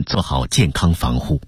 人做好健康防护。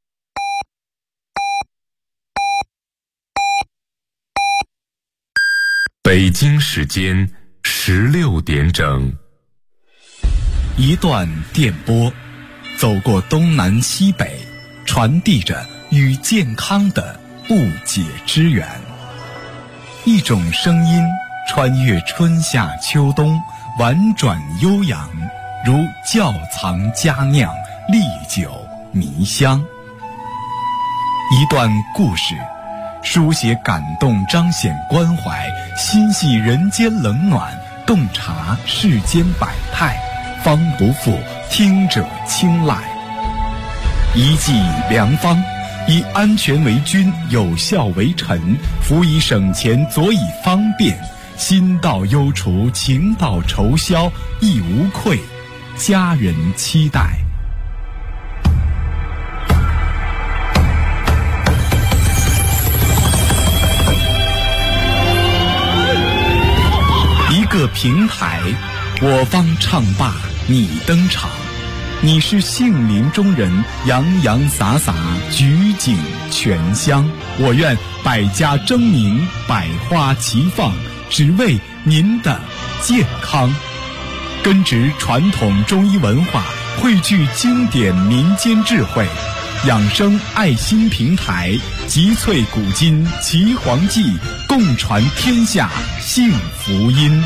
北京时间16点整。 一段电波，走过东南西北，传递着与健康的不解之缘。一种声音穿越春夏秋冬，婉转悠扬，如窖藏佳酿，历久弥香。一段故事，书写感动，彰显关怀，心系人间冷暖，洞察世间百态，方不负听者青睐。一剂良方，以安全为君，有效为臣，辅以省钱，佐以方便，心到忧除，情到愁消，亦无愧，家人期待。一个平台，我方唱罢你登场，你是杏林中人，洋洋洒洒，举景全香。我愿百家争鸣，百花齐放，只为您的健康。根植传统中医文化，汇聚经典民间智慧，养生爱心平台，集萃古今奇黄记，共传天下幸福音。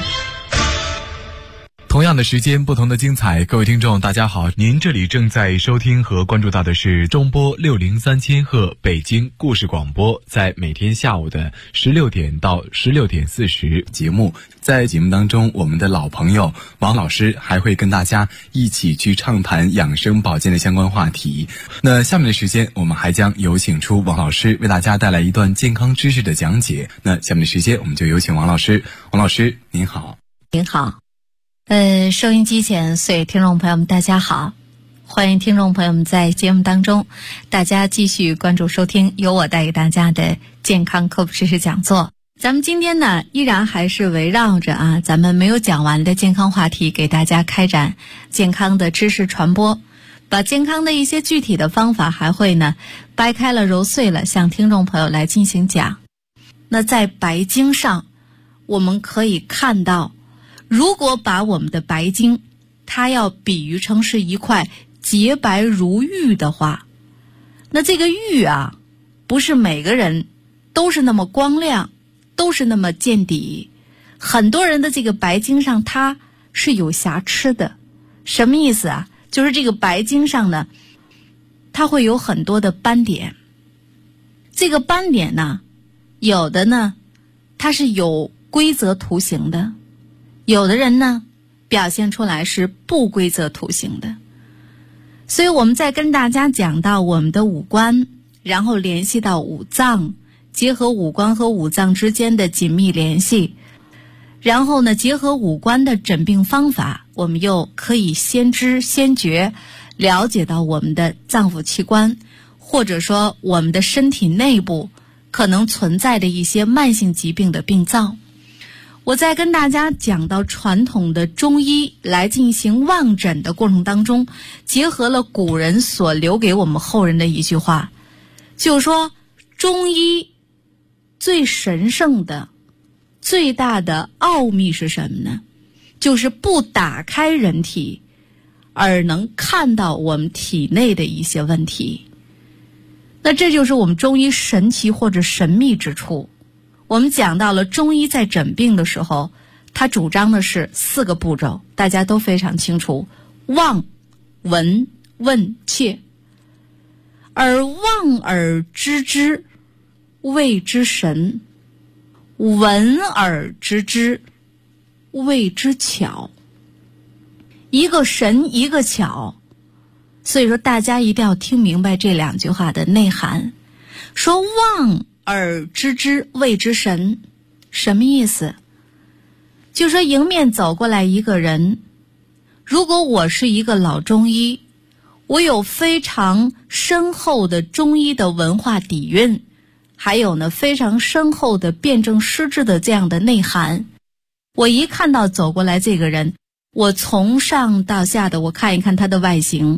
同样的时间，不同的精彩。各位听众大家好，您这里正在收听和关注到的是中波603千赫北京故事广播，在每天下午的16点到16点40节目。在节目当中，我们的老朋友王老师还会跟大家一起去畅谈养生保健的相关话题。那下面的时间，我们还将有请出王老师为大家带来一段健康知识的讲解。那下面的时间，我们就有请王老师。王老师您好。 您好。收音机前所有听众朋友们大家好，欢迎听众朋友们在节目当中大家继续关注收听由我带给大家的健康科普知识讲座。咱们今天呢依然还是围绕着咱们没有讲完的健康话题，给大家开展健康的知识传播，把健康的一些具体的方法还会呢掰开了揉碎了向听众朋友来进行讲。那在白经上我们可以看到，如果把我们的白经它要比喻成是一块洁白如玉的话，那这个玉不是每个人都是那么光亮，都是那么见底，很多人的这个白经上它是有瑕疵的。什么意思啊？就是这个白经上呢，它会有很多的斑点。这个斑点呢，有的呢它是有规则图形的，有的人呢表现出来是不规则图形的。所以我们在跟大家讲到我们的五官，然后联系到五脏，结合五官和五脏之间的紧密联系，然后呢结合五官的诊病方法，我们又可以先知先觉，了解到我们的脏腑器官，或者说我们的身体内部可能存在的一些慢性疾病的病灶。我在跟大家讲到传统的中医来进行望诊的过程当中，结合了古人所留给我们后人的一句话，就是说中医最神圣的最大的奥秘是什么呢？就是不打开人体而能看到我们体内的一些问题。那这就是我们中医神奇或者神秘之处。我们讲到了中医在诊病的时候，他主张的是4个步骤，大家都非常清楚：望、闻、问、切。而望而知之，谓之神；闻而知之，谓之巧。一个神，一个巧。所以说大家一定要听明白这2句话的内涵。说望而知之，谓之神，什么意思？就说迎面走过来一个人，如果我是一个老中医，我有非常深厚的中医的文化底蕴，还有呢非常深厚的辨证施治的这样的内涵，我一看到走过来这个人，我从上到下的我看一看他的外形，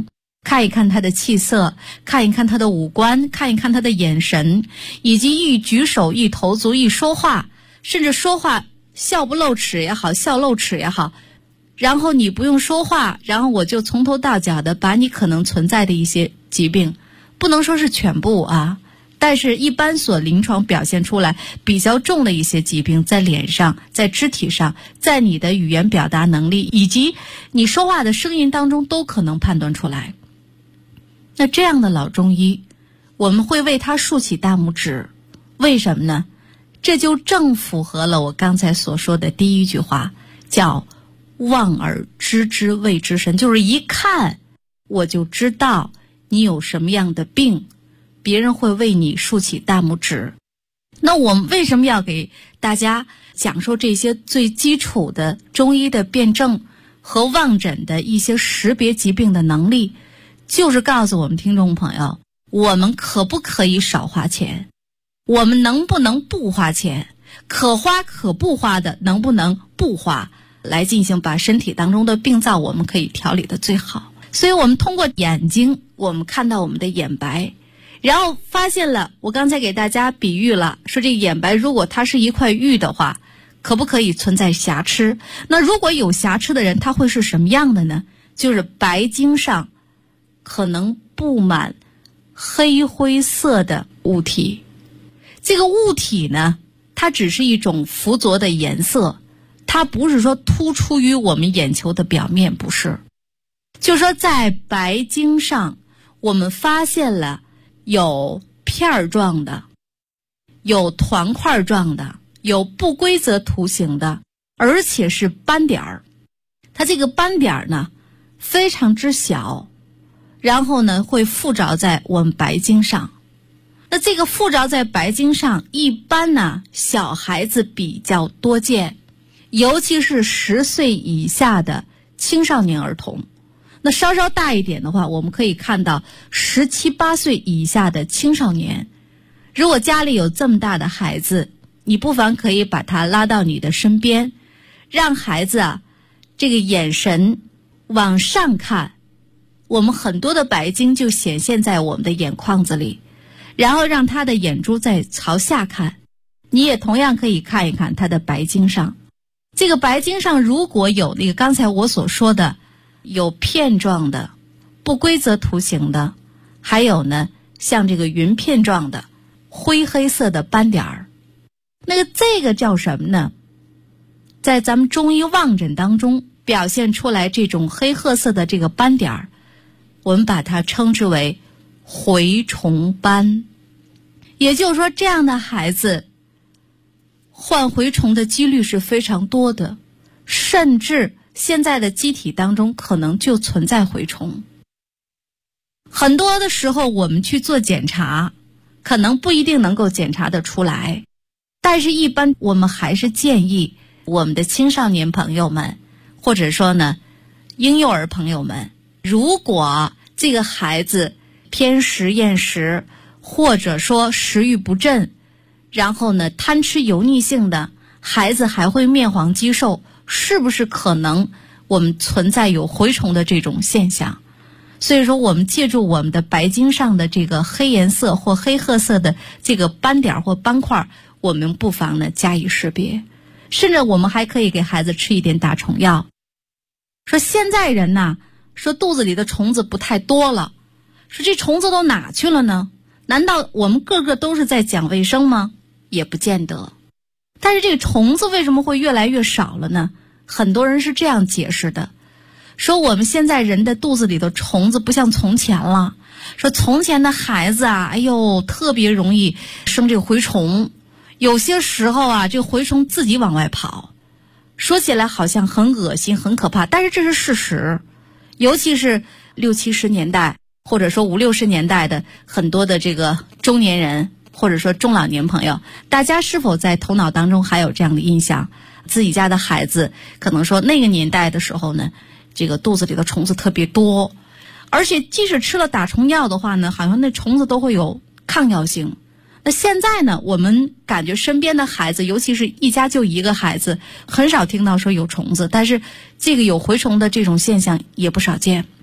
看一看他的气色，看一看他的五官，看一看他的眼神，以及一举手一投足一说话，甚至说话笑不露齿也好，笑露齿也好，然后你不用说话，然后我就从头到脚的把你可能存在的一些疾病，不能说是全部啊，但是一般所临床表现出来比较重的一些疾病，在脸上，在肢体上，在你的语言表达能力以及你说话的声音当中都可能判断出来。那这样的老中医，我们会为他竖起大拇指，为什么呢？这就正符合了我刚才所说的第一句话，叫望而知之谓之神，就是一看我就知道你有什么样的病，别人会为你竖起大拇指。那我们为什么要给大家讲授这些最基础的中医的辨证和望诊的一些识别疾病的能力，就是告诉我们听众朋友，我们可不可以少花钱，我们能不能不花钱，可花可不花的能不能不花，来进行把身体当中的病灶我们可以调理的最好。所以我们通过眼睛，我们看到我们的眼白，然后发现了，我刚才给大家比喻了，说这眼白如果它是一块玉的话，可不可以存在瑕疵？那如果有瑕疵的人，他会是什么样的呢？就是白晶上可能布满黑灰色的物体。这个物体呢，它只是一种附着的颜色，它不是说突出于我们眼球的表面，不是。就是说在白晶上我们发现了有片状的，有团块状的，有不规则图形的，而且是斑点儿。它这个斑点儿呢非常之小，然后呢会附着在我们白晶上。那这个附着在白晶上，一般呢小孩子比较多见，尤其是10岁以下的青少年儿童。那稍稍大一点的话，我们可以看到17、18岁以下的青少年。如果家里有这么大的孩子，你不妨可以把他拉到你的身边，让孩子啊这个眼神往上看，我们很多的白晶就显现在我们的眼眶子里，然后让他的眼珠再朝下看，你也同样可以看一看他的白晶上。这个白晶上如果有那个刚才我所说的有片状的、不规则图形的，还有呢像这个云片状的灰黑色的斑点儿，那个这个叫什么呢？在咱们中医望诊当中表现出来这种黑褐色的这个斑点儿，我们把它称之为蛔虫斑。也就是说，这样的孩子患蛔虫的几率是非常多的，甚至现在的机体当中可能就存在蛔虫。很多的时候我们去做检查，可能不一定能够检查得出来，但是一般我们还是建议我们的青少年朋友们，或者说呢婴幼儿朋友们，如果这个孩子偏食厌食，或者说食欲不振，然后呢贪吃油腻性的，孩子还会面黄肌瘦，是不是可能我们存在有蛔虫的这种现象？所以说我们借助我们的白晶上的这个黑颜色或黑褐色的这个斑点或斑块，我们不妨呢加以识别。甚至我们还可以给孩子吃一点打虫药。说现在人呐，说肚子里的虫子不太多了，说这虫子都哪去了呢？难道我们个个都是在讲卫生吗？也不见得。但是这个虫子为什么会越来越少了呢？很多人是这样解释的，说我们现在人的肚子里的虫子不像从前了，说从前的孩子啊，哎呦特别容易生这个蛔虫，有些时候啊这个蛔虫自己往外跑，说起来好像很恶心很可怕，但是这是事实。尤其是60、70年代或者说50、60年代的很多的这个中年人或者说中老年朋友，大家是否在头脑当中还有这样的印象，自己家的孩子可能说那个年代的时候呢，这个肚子里的虫子特别多，而且即使吃了打虫药的话呢，好像那虫子都会有抗药性。那现在呢，我们感觉身边的孩子，尤其是一家就一个孩子，很少听到说有虫子，但是这个有蛔虫的这种现象也不少见。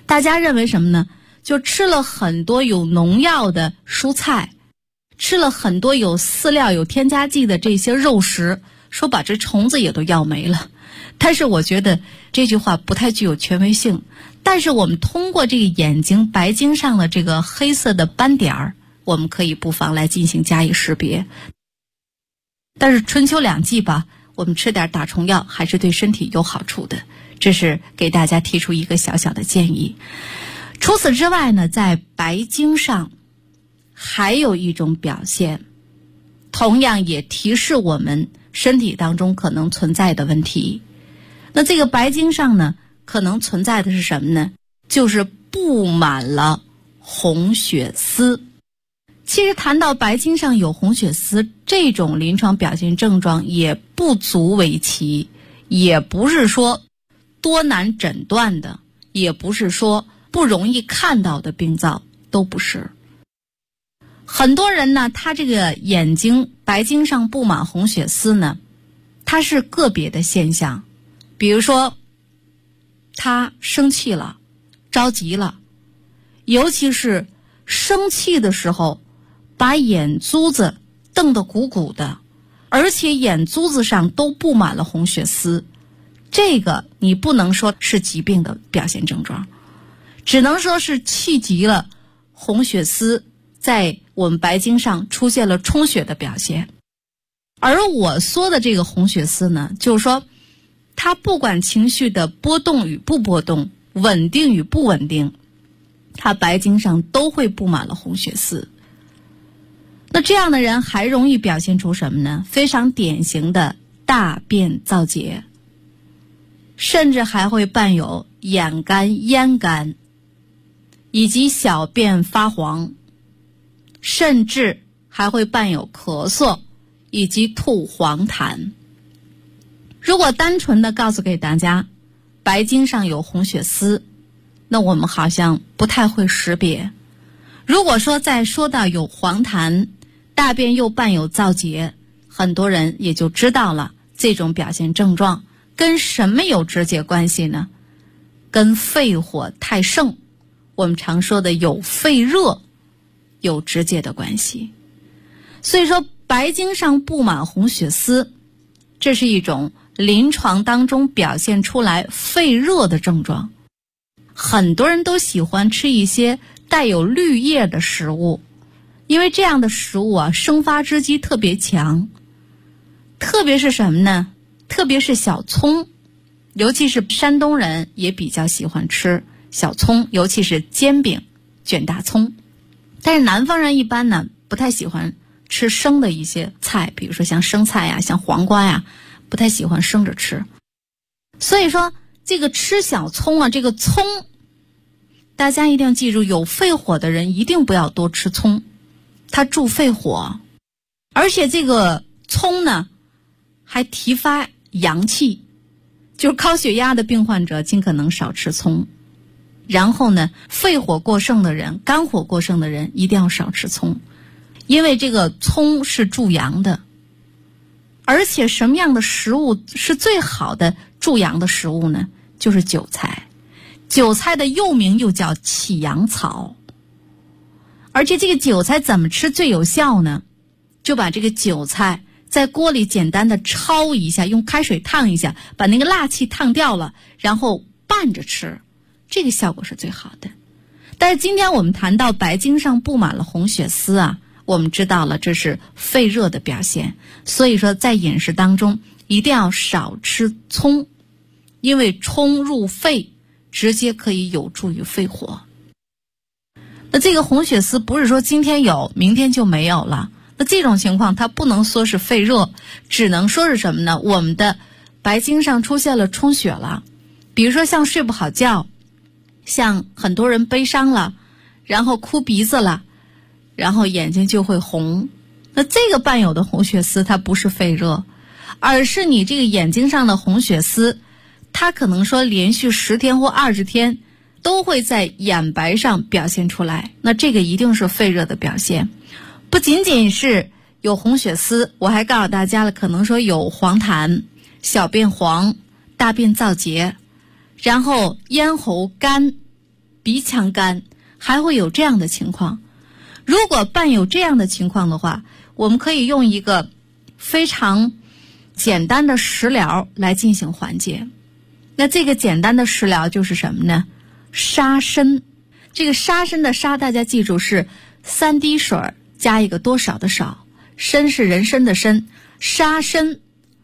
大家认为什么呢？就吃了很多有农药的蔬菜，吃了很多有饲料有添加剂的这些肉食，说把这虫子也都要没了。但是我觉得这句话不太具有权威性，但是我们通过这个眼睛白睛上的这个黑色的斑点儿，我们可以不妨来进行加以识别。但是春秋两季吧，我们吃点打虫药还是对身体有好处的，这是给大家提出一个小小的建议。除此之外呢，在白睛上还有一种表现，同样也提示我们身体当中可能存在的问题。那这个白睛上呢，可能存在的是什么呢？就是布满了红血丝。其实谈到白睛上有红血丝这种临床表现症状也不足为奇，也不是说多难诊断的，也不是说不容易看到的病灶，都不是。很多人呢，他这个眼睛白睛上布满红血丝呢，它是个别的现象。比如说他生气了，着急了，尤其是生气的时候把眼珠子瞪得鼓鼓的，而且眼珠子上都布满了红血丝，这个你不能说是疾病的表现症状，只能说是气急了，红血丝在我们白睛上出现了充血的表现。而我说的这个红血丝呢，就是说它不管情绪的波动与不波动，稳定与不稳定，它白睛上都会布满了红血丝。那这样的人还容易表现出什么呢？非常典型的大便燥结，甚至还会伴有眼干、咽干，以及小便发黄，甚至还会伴有咳嗽以及吐黄痰。如果单纯的告诉给大家白睛上有红血丝，那我们好像不太会识别。如果说再说到有黄痰，大便又伴有燥结，很多人也就知道了这种表现症状跟什么有直接关系呢？跟肺火太盛，我们常说的有肺热有直接的关系。所以说白睛上布满红血丝，这是一种临床当中表现出来肺热的症状。很多人都喜欢吃一些带有绿叶的食物，因为这样的食物啊，生发之机特别强。特别是什么呢？特别是小葱，尤其是山东人也比较喜欢吃小葱，尤其是煎饼卷大葱。但是南方人一般呢，不太喜欢吃生的一些菜，比如说像生菜呀、像黄瓜呀，不太喜欢生着吃。所以说这个吃小葱啊，这个葱大家一定要记住，有肺火的人一定不要多吃葱，它助肺火。而且这个葱呢还提发阳气，就是高血压的病患者尽可能少吃葱。然后呢，肺火过盛的人、肝火过盛的人一定要少吃葱，因为这个葱是助阳的。而且什么样的食物是最好的助阳的食物呢？就是韭菜。韭菜的又名又叫起阳草。而且这个韭菜怎么吃最有效呢？就把这个韭菜在锅里简单的焯一下，用开水烫一下，把那个辣气烫掉了，然后拌着吃，这个效果是最好的。但是今天我们谈到白睛上布满了红血丝啊，我们知道了这是肺热的表现。所以说在饮食当中一定要少吃葱，因为葱入肺，直接可以有助于肺火。那这个红血丝不是说今天有明天就没有了，那这种情况它不能说是肺热，只能说是什么呢？我们的白睛上出现了充血了。比如说像睡不好觉，像很多人悲伤了，然后哭鼻子了，然后眼睛就会红。那这个伴有的红血丝它不是肺热，而是你这个眼睛上的红血丝，它可能说连续10天或20天都会在眼白上表现出来，那这个一定是肺热的表现。不仅仅是有红血丝，我还告诉大家了，可能说有黄痰、小便黄、大便燥结，然后咽喉干， 鼻腔干，还会有这样的情况。如果伴有这样的情况的话，我们可以用一个非常简单的食疗来进行缓解。那这个简单的食疗就是什么呢？沙参。这个沙参的沙，大家记住是3滴水加一个多少的少，参是人参的参，沙参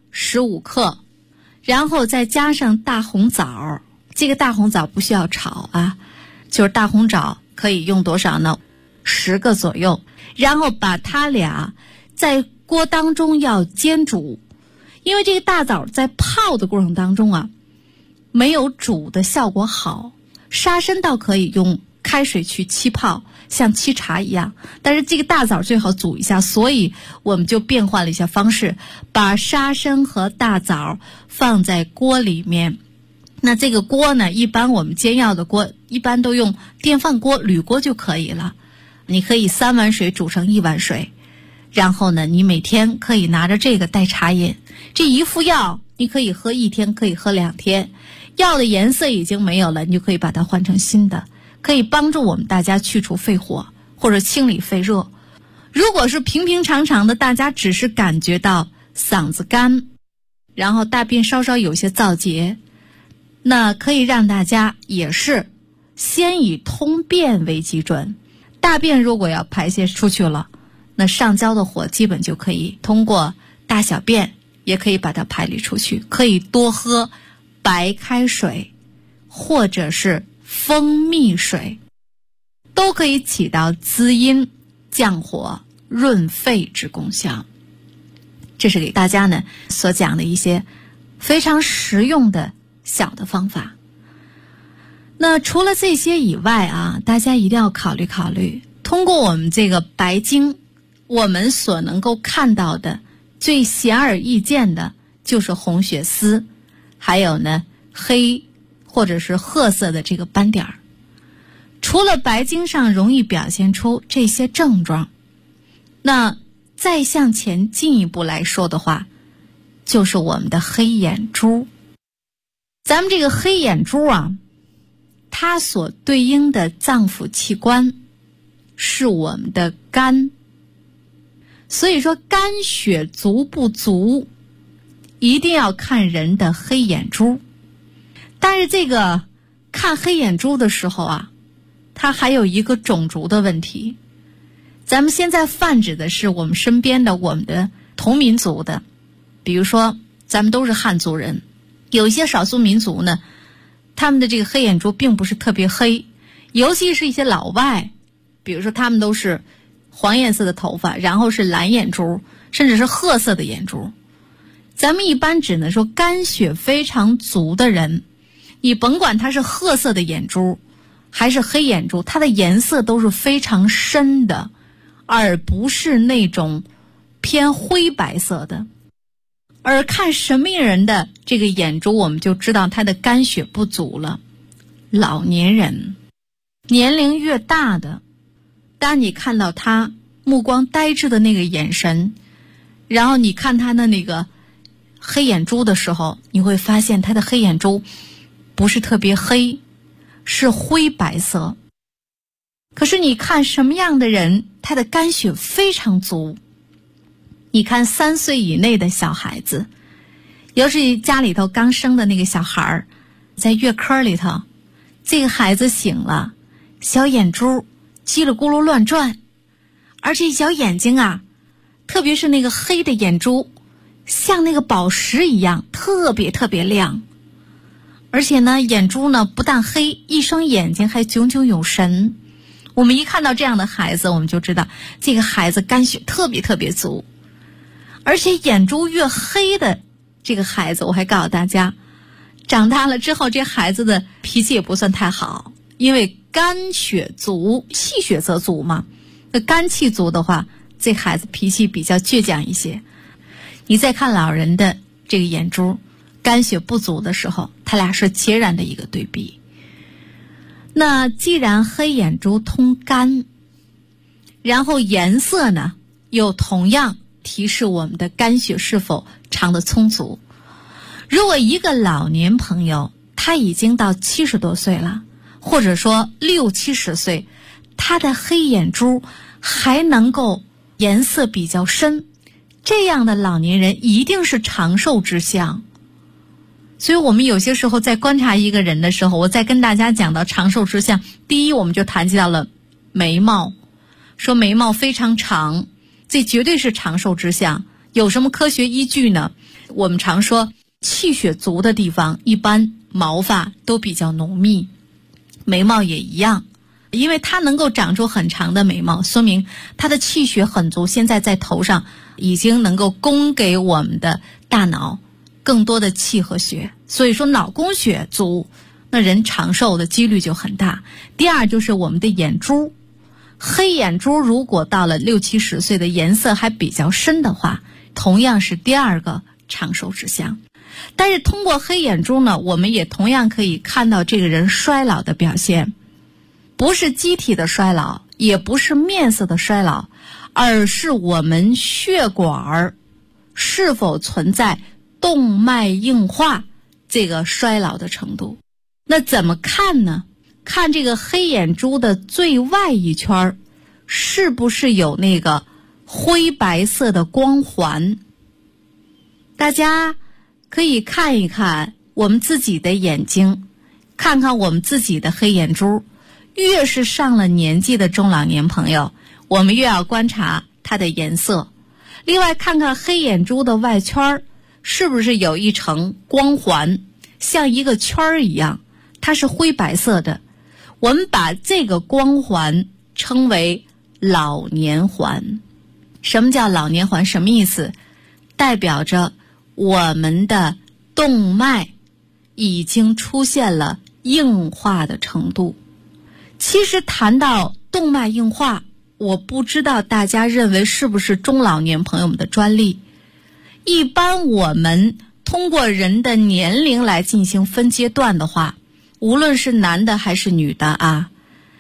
15克，然后再加上大红枣。这个大红枣不需要炒啊，就是大红枣可以用多少呢？10个左右，然后把它俩在锅当中要煎煮。因为这个大枣在泡的过程当中啊，没有煮的效果好，沙参倒可以用开水去沏泡，像沏茶一样，但是这个大枣最好煮一下，所以我们就变换了一下方式，把沙参和大枣放在锅里面。那这个锅呢，一般我们煎药的锅一般都用电饭锅、铝锅就可以了。你可以3碗水煮成1碗水，然后呢，你每天可以拿着这个代茶饮。这一副药你可以喝1天，可以喝2天，药的颜色已经没有了，你就可以把它换成新的，可以帮助我们大家去除肺火或者清理肺热。如果是平平常常的，大家只是感觉到嗓子干，然后大便稍稍有些燥结，那可以让大家也是先以通便为基准。大便如果要排泄出去了，那上焦的火基本就可以通过大小便也可以把它排离出去。可以多喝白开水或者是蜂蜜水，都可以起到滋阴降火润肺之功效。这是给大家呢所讲的一些非常实用的小的方法。那除了这些以外啊，大家一定要考虑考虑，通过我们这个白经，我们所能够看到的最显而易见的就是红血丝，还有呢黑或者是褐色的这个斑点儿。除了白经上容易表现出这些症状，那再向前进一步来说的话，就是我们的黑眼珠。咱们这个黑眼珠啊，它所对应的脏腑器官是我们的肝。所以说肝血足不足，一定要看人的黑眼珠。但是这个看黑眼珠的时候啊，它还有一个种族的问题。咱们现在泛指的是我们身边的我们的同民族的，比如说咱们都是汉族人，有一些少数民族呢，他们的这个黑眼珠并不是特别黑，尤其是一些老外，比如说他们都是黄颜色的头发，然后是蓝眼珠，甚至是褐色的眼珠。咱们一般只能说肝血非常足的人，你甭管他是褐色的眼珠还是黑眼珠，它的颜色都是非常深的，而不是那种偏灰白色的。而看什么人的这个眼珠，我们就知道他的肝血不足了。老年人，年龄越大的，当你看到他目光呆滞的那个眼神，然后你看他的那个黑眼珠的时候，你会发现他的黑眼珠不是特别黑，是灰白色。可是你看什么样的人，他的肝血非常足。你看3岁以内的小孩子，尤其家里头刚生的那个小孩，在月科里头，这个孩子醒了，小眼珠叽里咕噜乱转，而且小眼睛啊，特别是那个黑的眼珠，像那个宝石一样，特别特别亮。而且呢，眼珠呢不但黑，一双眼睛还炯炯有神。我们一看到这样的孩子，我们就知道这个孩子肝血特别特别足。而且眼珠越黑的这个孩子，我还告诉大家，长大了之后这孩子的脾气也不算太好，因为肝血足，气血则足嘛。那肝气足的话，这孩子脾气比较倔强一些。你再看老人的这个眼珠，肝血不足的时候，他俩是截然的一个对比。那既然黑眼珠通肝，然后颜色呢又同样提示我们的肝血是否藏得充足。如果一个老年朋友他已经到70多岁了， 或者说60、70岁，他的黑眼珠还能够颜色比较深，这样的老年人一定是长寿之相。所以我们有些时候在观察一个人的时候，我在跟大家讲到长寿之相，第一我们就谈及到了眉毛，说眉毛非常长，这绝对是长寿之相。有什么科学依据呢？我们常说气血足的地方一般毛发都比较浓密，眉毛也一样，因为它能够长出很长的眉毛，说明它的气血很足，现在在头上已经能够供给我们的大脑更多的气和血，所以说脑供血足，那人长寿的几率就很大。第二就是我们的眼珠，黑眼珠如果到了60、70岁的颜色还比较深的话，同样是第二个长寿之相。但是通过黑眼珠呢，我们也同样可以看到这个人衰老的表现，不是机体的衰老，也不是面色的衰老，而是我们血管是否存在动脉硬化这个衰老的程度。那怎么看呢？看这个黑眼珠的最外一圈是不是有那个灰白色的光环。大家可以看一看我们自己的眼睛，看看我们自己的黑眼珠。越是上了年纪的中老年朋友，我们越要观察它的颜色。另外看看黑眼珠的外圈是不是有一层光环，像一个圈儿一样，它是灰白色的。我们把这个光环称为老年环。什么叫老年环？什么意思？代表着我们的动脉已经出现了硬化的程度。其实谈到动脉硬化，我不知道大家认为是不是中老年朋友们的专利。一般我们通过人的年龄来进行分阶段的话，无论是男的还是女的啊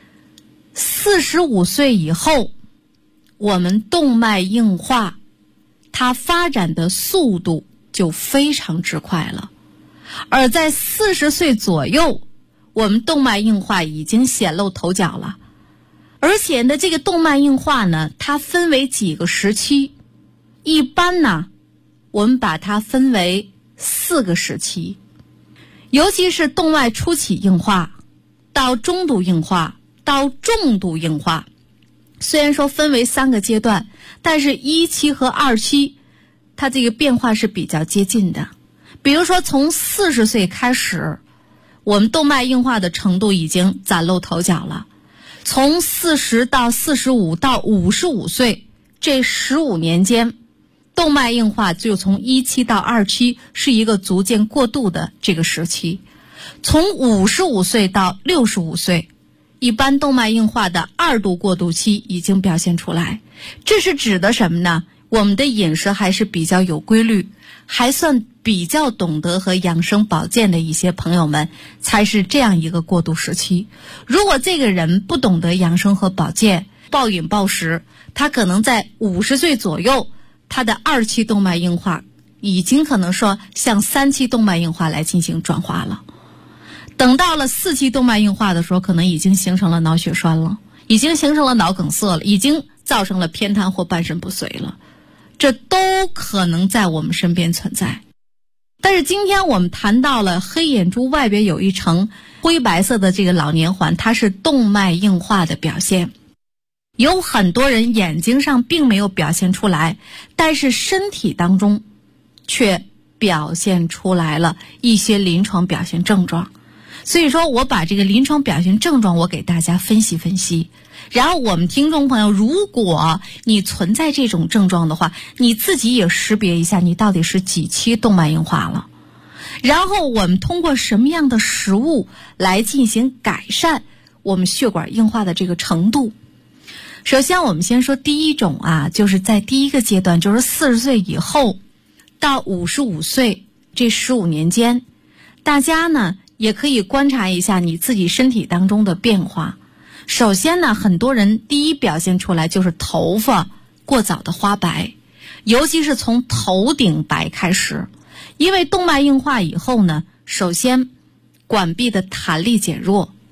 ，45岁以后，我们动脉硬化它发展的速度就非常之快了。而在40岁左右，我们动脉硬化已经显露头角了。而且呢，这个动脉硬化呢，它分为几个时期。一般呢，我们把它分为4个时期。尤其是动脉初期硬化到中度硬化到重度硬化，虽然说分为3个阶段，但是1期和2期它这个变化是比较接近的。比如说从40岁开始，我们动脉硬化的程度已经崭露头角了。从40到45到55岁这15年间，动脉硬化就从1期到2期是一个逐渐过渡的这个时期。从55岁到65岁，一般动脉硬化的2度过渡期已经表现出来。这是指的什么呢？我们的饮食还是比较有规律，还算比较懂得和养生保健的一些朋友们，才是这样一个过渡时期。如果这个人不懂得养生和保健，暴饮暴食，他可能在50岁左右，他的2期动脉硬化已经可能说向3期动脉硬化来进行转化了。等到了4期动脉硬化的时候，可能已经形成了脑血栓了，已经形成了脑梗塞了，已经造成了偏瘫或半身不遂了。这都可能在我们身边存在。但是今天我们谈到了黑眼珠外边有一层灰白色的这个老年环，它是动脉硬化的表现。有很多人眼睛上并没有表现出来，但是身体当中却表现出来了一些临床表现症状。所以说我把这个临床表现症状我给大家分析分析，然后我们听众朋友，如果你存在这种症状的话，你自己也识别一下你到底是几期动脉硬化了，然后我们通过什么样的食物来进行改善我们血管硬化的这个程度。首先我们先说第一种啊，就是在第一个阶段，就是40岁以后到55岁这15年间，大家呢也可以观察一下你自己身体当中的变化。首先呢，很多人第一表现出来就是头发过早的花白，尤其是从头顶白开始。因为动脉硬化以后呢，首先管壁的弹力减弱，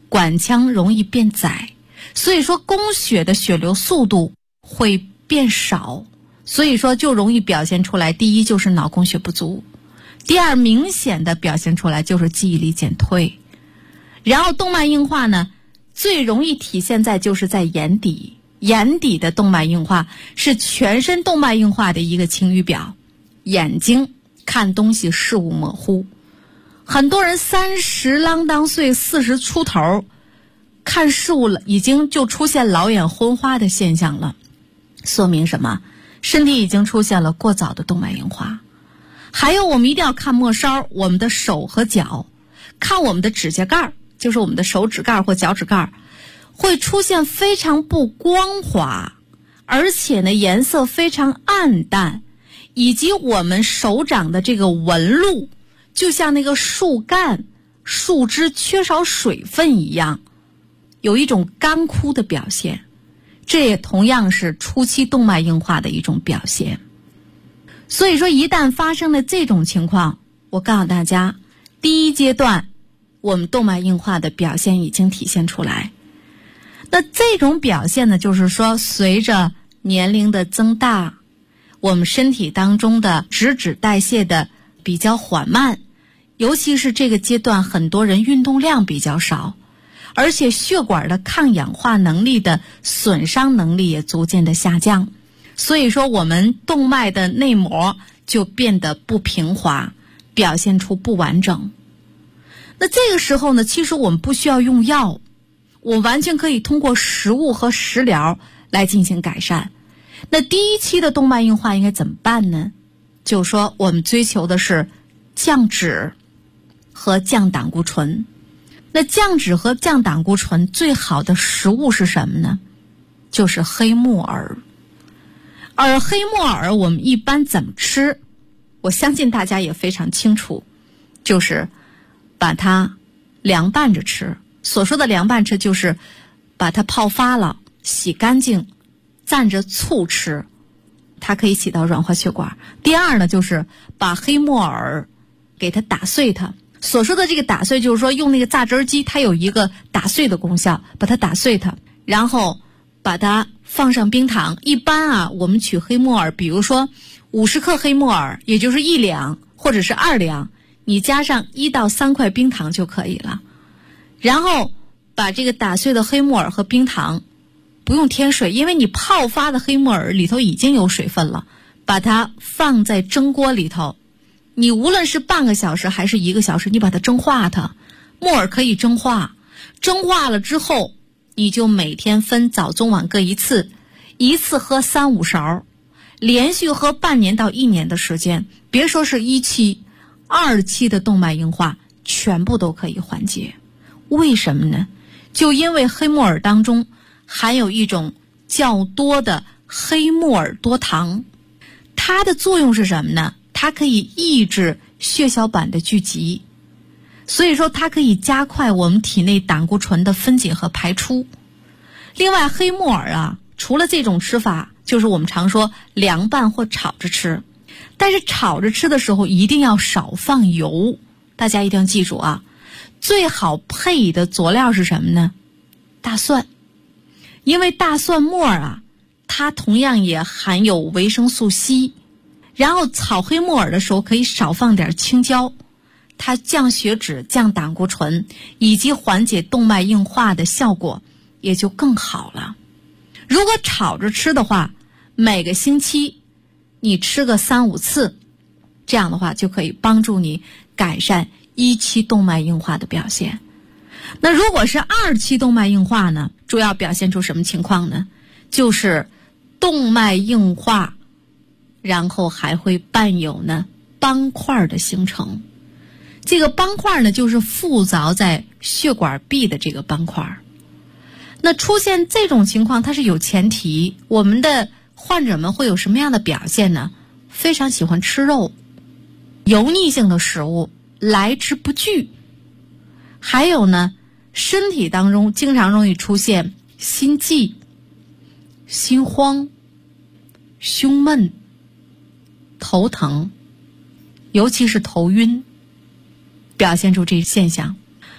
管腔容易变窄，所以说供血的血流速度会变少，所以说就容易表现出来，第一就是脑供血不足，第二明显的表现出来就是记忆力减退。然后动脉硬化呢，最容易体现在就是在眼底，眼底的动脉硬化是全身动脉硬化的一个晴雨表，眼睛看东西事物模糊，很多人30啷当岁40出头看事物了，已经就出现老眼昏花的现象了，说明什么？身体已经出现了过早的动脉硬化。还有我们一定要看末梢，我们的手和脚，看我们的指甲盖，就是我们的手指盖或脚趾盖，会出现非常不光滑，而且呢颜色非常暗淡，以及我们手掌的这个纹路就像那个树干树枝缺少水分一样，有一种干枯的表现，这也同样是初期动脉硬化的一种表现。所以说一旦发生了这种情况，我告诉大家，第一阶段我们动脉硬化的表现已经体现出来。那这种表现呢，就是说随着年龄的增大，我们身体当中的脂质代谢的比较缓慢，尤其是这个阶段很多人运动量比较少，而且血管的抗氧化能力的损伤能力也逐渐的下降，所以说我们动脉的内膜就变得不平滑，表现出不完整。那这个时候呢，其实我们不需要用药，我完全可以通过食物和食疗来进行改善。那第一期的动脉硬化应该怎么办呢？就是说我们追求的是降脂和降胆固醇。那降脂和降胆固醇最好的食物是什么呢？就是黑木耳。而黑木耳我们一般怎么吃？我相信大家也非常清楚，就是把它凉拌着吃。所说的凉拌吃，就是把它泡发了，洗干净，蘸着醋吃，它可以起到软化血管。第二呢，就是把黑木耳给它打碎它。所说的这个打碎，就是说用那个榨汁机，它有一个打碎的功效，把它打碎它，然后把它放上冰糖。一般啊，我们取黑木耳，比如说50克黑木耳，也就是1两或者是2两，你加上1到3块冰糖就可以了。然后把这个打碎的黑木耳和冰糖，不用添水，因为你泡发的黑木耳里头已经有水分了，把它放在蒸锅里头，你无论是半个小时还是1个小时，你把它蒸化它。木耳可以蒸化，蒸化了之后，你就每天分早中晚各1次，一次喝3-5勺，连续喝半年到1年的时间，别说是1期，2期的动脉硬化全部都可以缓解。为什么呢？就因为黑木耳当中含有一种较多的黑木耳多糖，它的作用是什么呢？它可以抑制血小板的聚集，所以说它可以加快我们体内胆固醇的分解和排出。另外黑木耳啊，除了这种吃法，就是我们常说凉拌或炒着吃，但是炒着吃的时候一定要少放油，大家一定要记住啊。最好配的佐料是什么呢？大蒜。因为大蒜末啊，它同样也含有维生素 C。然后炒黑木耳的时候可以少放点青椒，它降血脂、降胆固醇以及缓解动脉硬化的效果也就更好了。如果炒着吃的话，每个星期你吃个3-5次，这样的话就可以帮助你改善1期动脉硬化的表现。那如果是2期动脉硬化呢，主要表现出什么情况呢？就是动脉硬化，然后还会伴有呢斑块的形成。这个斑块呢，就是附着在血管壁的这个斑块。那出现这种情况它是有前提，我们的患者们会有什么样的表现呢？非常喜欢吃肉，油腻性的食物来之不拒，还有呢身体当中经常容易出现心悸、心慌、胸闷、头疼，尤其是头晕，表现出这现象。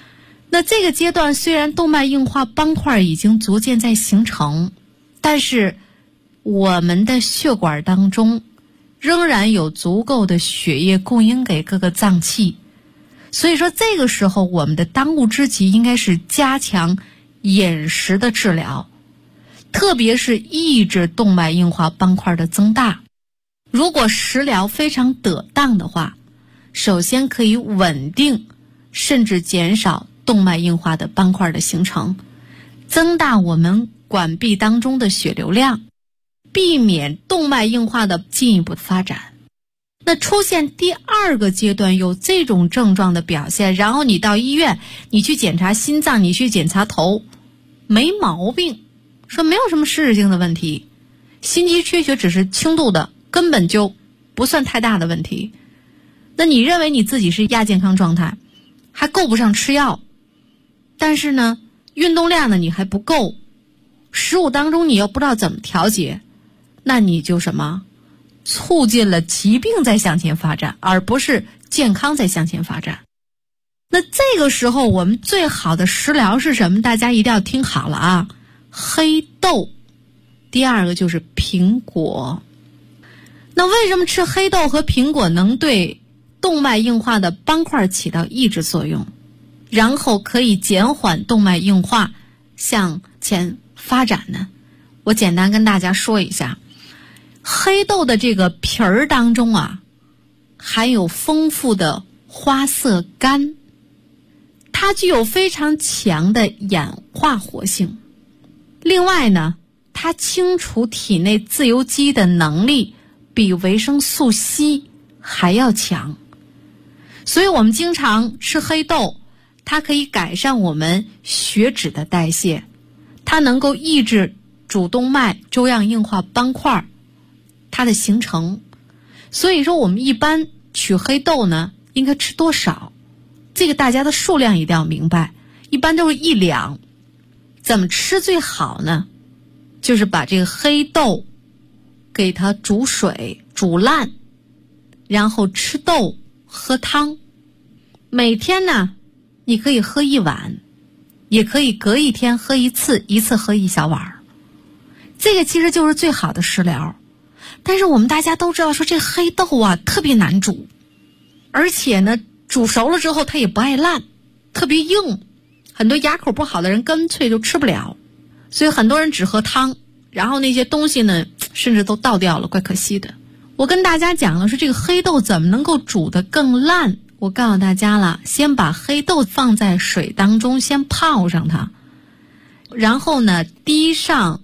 那这个阶段虽然动脉硬化斑块已经逐渐在形成，但是我们的血管当中仍然有足够的血液供应给各个脏器，所以说这个时候我们的当务之急应该是加强饮食的治疗，特别是抑制动脉硬化斑块的增大。如果食疗非常得当的话，首先可以稳定甚至减少动脉硬化的斑块的形成，增大我们管壁当中的血流量，避免动脉硬化的进一步发展。那出现第二个阶段有这种症状的表现，然后你到医院，你去检查心脏，你去检查头，没毛病，说没有什么实质性的问题，心肌缺血只是轻度的，根本就不算太大的问题。那你认为你自己是亚健康状态，还够不上吃药，但是呢运动量呢你还不够，食物当中你又不知道怎么调节，那你就什么促进了疾病在向前发展，而不是健康在向前发展。那这个时候我们最好的食疗是什么？大家一定要听好了啊，黑豆。第二个就是苹果。那为什么吃黑豆和苹果能对动脉硬化的斑块起到抑制作用，然后可以减缓动脉硬化向前发展呢？我简单跟大家说一下，黑豆的这个皮儿当中啊，含有丰富的花色苷，它具有非常强的氧化活性。另外呢，它清除体内自由基的能力比维生素 C 还要强。所以我们经常吃黑豆，它可以改善我们血脂的代谢，它能够抑制主动脉粥样硬化斑块它的形成。所以说我们一般取黑豆呢，应该吃多少？这个大家的数量一定要明白，一般都是1两。怎么吃最好呢？就是把这个黑豆给它煮水煮烂，然后吃豆喝汤。每天呢你可以喝1碗，也可以隔一天喝一次，一次喝1小碗。这个其实就是最好的食疗。但是我们大家都知道说这黑豆啊特别难煮，而且呢煮熟了之后它也不爱烂，特别硬，很多牙口不好的人干脆就吃不了，所以很多人只喝汤，然后那些东西呢甚至都倒掉了，怪可惜的。我跟大家讲了说这个黑豆怎么能够煮得更烂，我告诉大家了，先把黑豆放在水当中先泡上它，然后呢滴上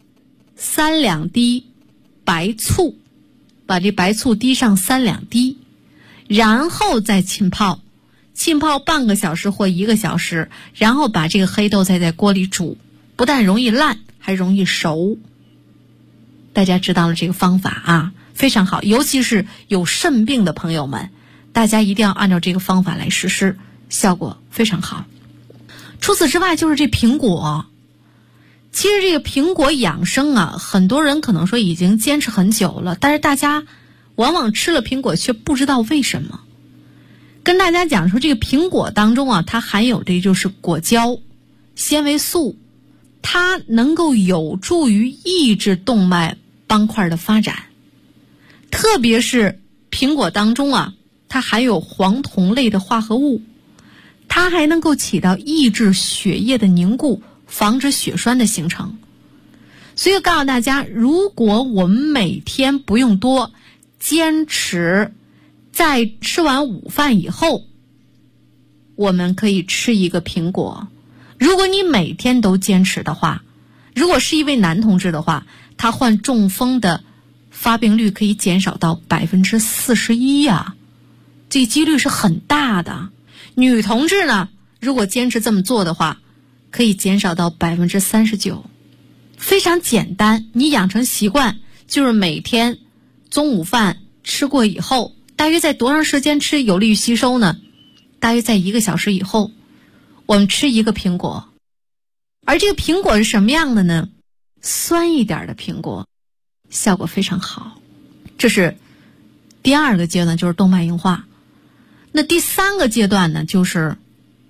3两滴白醋，把这白醋滴上3两滴，然后再浸泡，浸泡半个小时或1个小时，然后把这个黑豆再在锅里煮，不但容易烂还容易熟。大家知道了这个方法啊，非常好，尤其是有肾病的朋友们，大家一定要按照这个方法来实施，效果非常好。除此之外就是这苹果。其实这个苹果养生啊，很多人可能说已经坚持很久了，但是大家往往吃了苹果却不知道为什么。跟大家讲说这个苹果当中啊，它含有的就是果胶、纤维素，它能够有助于抑制动脉斑块的发展。特别是苹果当中啊，它含有黄酮类的化合物，它还能够起到抑制血液的凝固，防止血栓的形成。所以告诉大家，如果我们每天不用多，坚持在吃完午饭以后，我们可以吃1个苹果。如果你每天都坚持的话，如果是一位男同志的话，他患中风的发病率可以减少到41%呀，这个几率是很大的。女同志呢，如果坚持这么做的话，可以减少到39%。非常简单，你养成习惯，就是每天中午饭吃过以后，大约在多长时间吃有利于吸收呢？大约在1个小时以后，我们吃1个苹果。而这个苹果是什么样的呢？酸一点的苹果，效果非常好。这是第2个阶段，就是动脉硬化。那第3个阶段呢，就是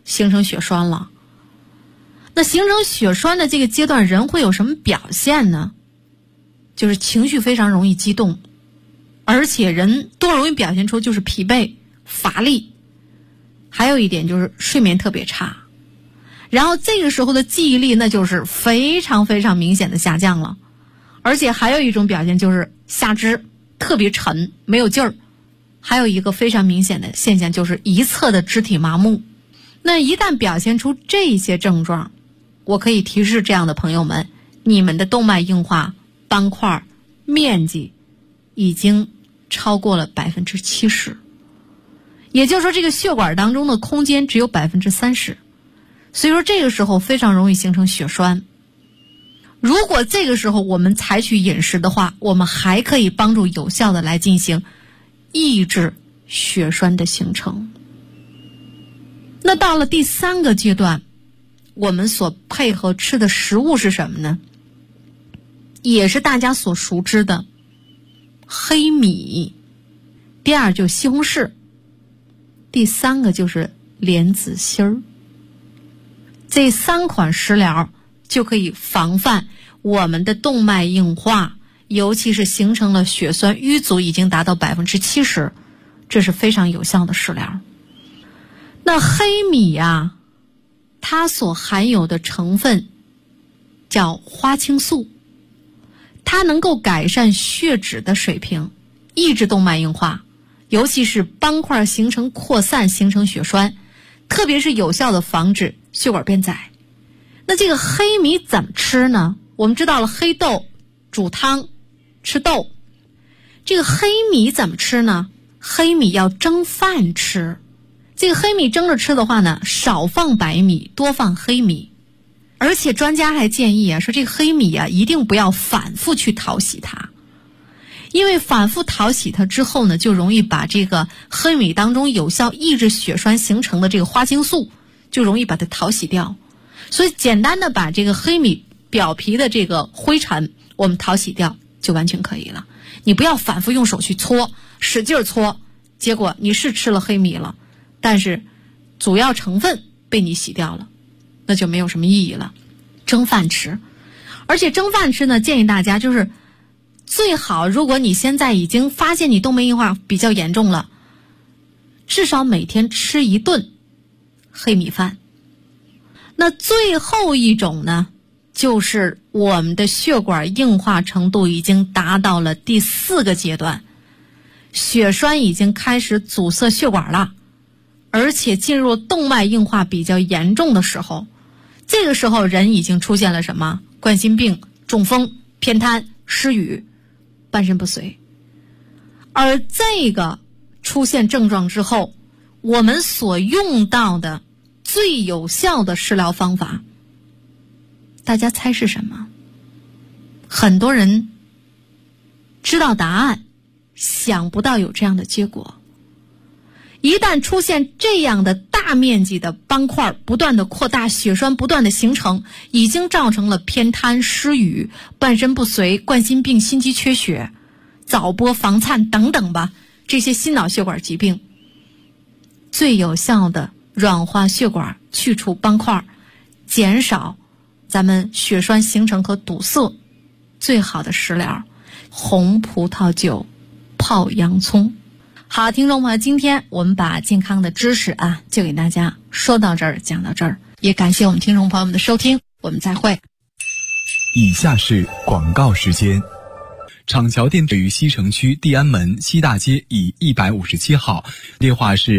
形成血栓了。那形成血栓的这个阶段，人会有什么表现呢？就是情绪非常容易激动，而且人多容易表现出就是疲惫、乏力，还有一点就是睡眠特别差。然后这个时候的记忆力那就是非常非常明显的下降了，而且还有一种表现就是下肢特别沉，没有劲儿。还有一个非常明显的现象就是一侧的肢体麻木。那一旦表现出这些症状，我可以提示这样的朋友们，你们的动脉硬化斑块面积已经超过了 70%， 也就是说这个血管当中的空间只有 30%， 所以说这个时候非常容易形成血栓。如果这个时候我们采取饮食的话，我们还可以帮助有效的来进行抑制血栓的形成。那到了第3个阶段，我们所配合吃的食物是什么呢？也是大家所熟知的黑米，第二就是西红柿，第3个就是莲子心儿。这3款食疗就可以防范我们的动脉硬化，尤其是形成了血栓淤阻已经达到 70%， 这是非常有效的食疗。那黑米啊，它所含有的成分叫花青素，它能够改善血脂的水平，抑制动脉硬化，尤其是斑块形成扩散形成血栓，特别是有效的防止血管变窄。那这个黑米怎么吃呢？我们知道了黑豆煮汤吃豆，这个黑米怎么吃呢？黑米要蒸饭吃。这个黑米蒸着吃的话呢，少放白米，多放黑米。而且专家还建议啊，说这个黑米啊，一定不要反复去淘洗它，因为反复淘洗它之后呢，就容易把这个黑米当中有效抑制血栓形成的这个花青素，就容易把它淘洗掉。所以简单的把这个黑米表皮的这个灰尘我们淘洗掉就完全可以了。你不要反复用手去搓，使劲搓，结果你是吃了黑米了，但是主要成分被你洗掉了，那就没有什么意义了。蒸饭吃，而且蒸饭吃呢，建议大家就是最好，如果你现在已经发现你动脉硬化比较严重了，至少每天吃1顿黑米饭。那最后一种呢，就是我们的血管硬化程度已经达到了第4个阶段，血栓已经开始阻塞血管了，而且进入动脉硬化比较严重的时候，这个时候人已经出现了什么？冠心病、中风、偏瘫、失语、半身不遂。而这个出现症状之后，我们所用到的最有效的食疗方法，大家猜是什么？很多人知道答案，想不到有这样的结果。一旦出现这样的大面积的斑块不断的扩大，血栓不断的形成，已经造成了偏瘫、失语、半身不遂、冠心病、心肌缺血、早搏、房颤等等吧，这些心脑血管疾病，最有效的软化血管，去除斑块，减少咱们血栓形成和堵塞，最好的食疗，红葡萄酒泡洋葱。好，听众朋友，今天我们把健康的知识啊，就给大家说到这儿，讲到这儿，也感谢我们听众朋友们的收听，我们再会。 以下是广告时间。厂桥店位于西城区地安门西大街以157号，电话是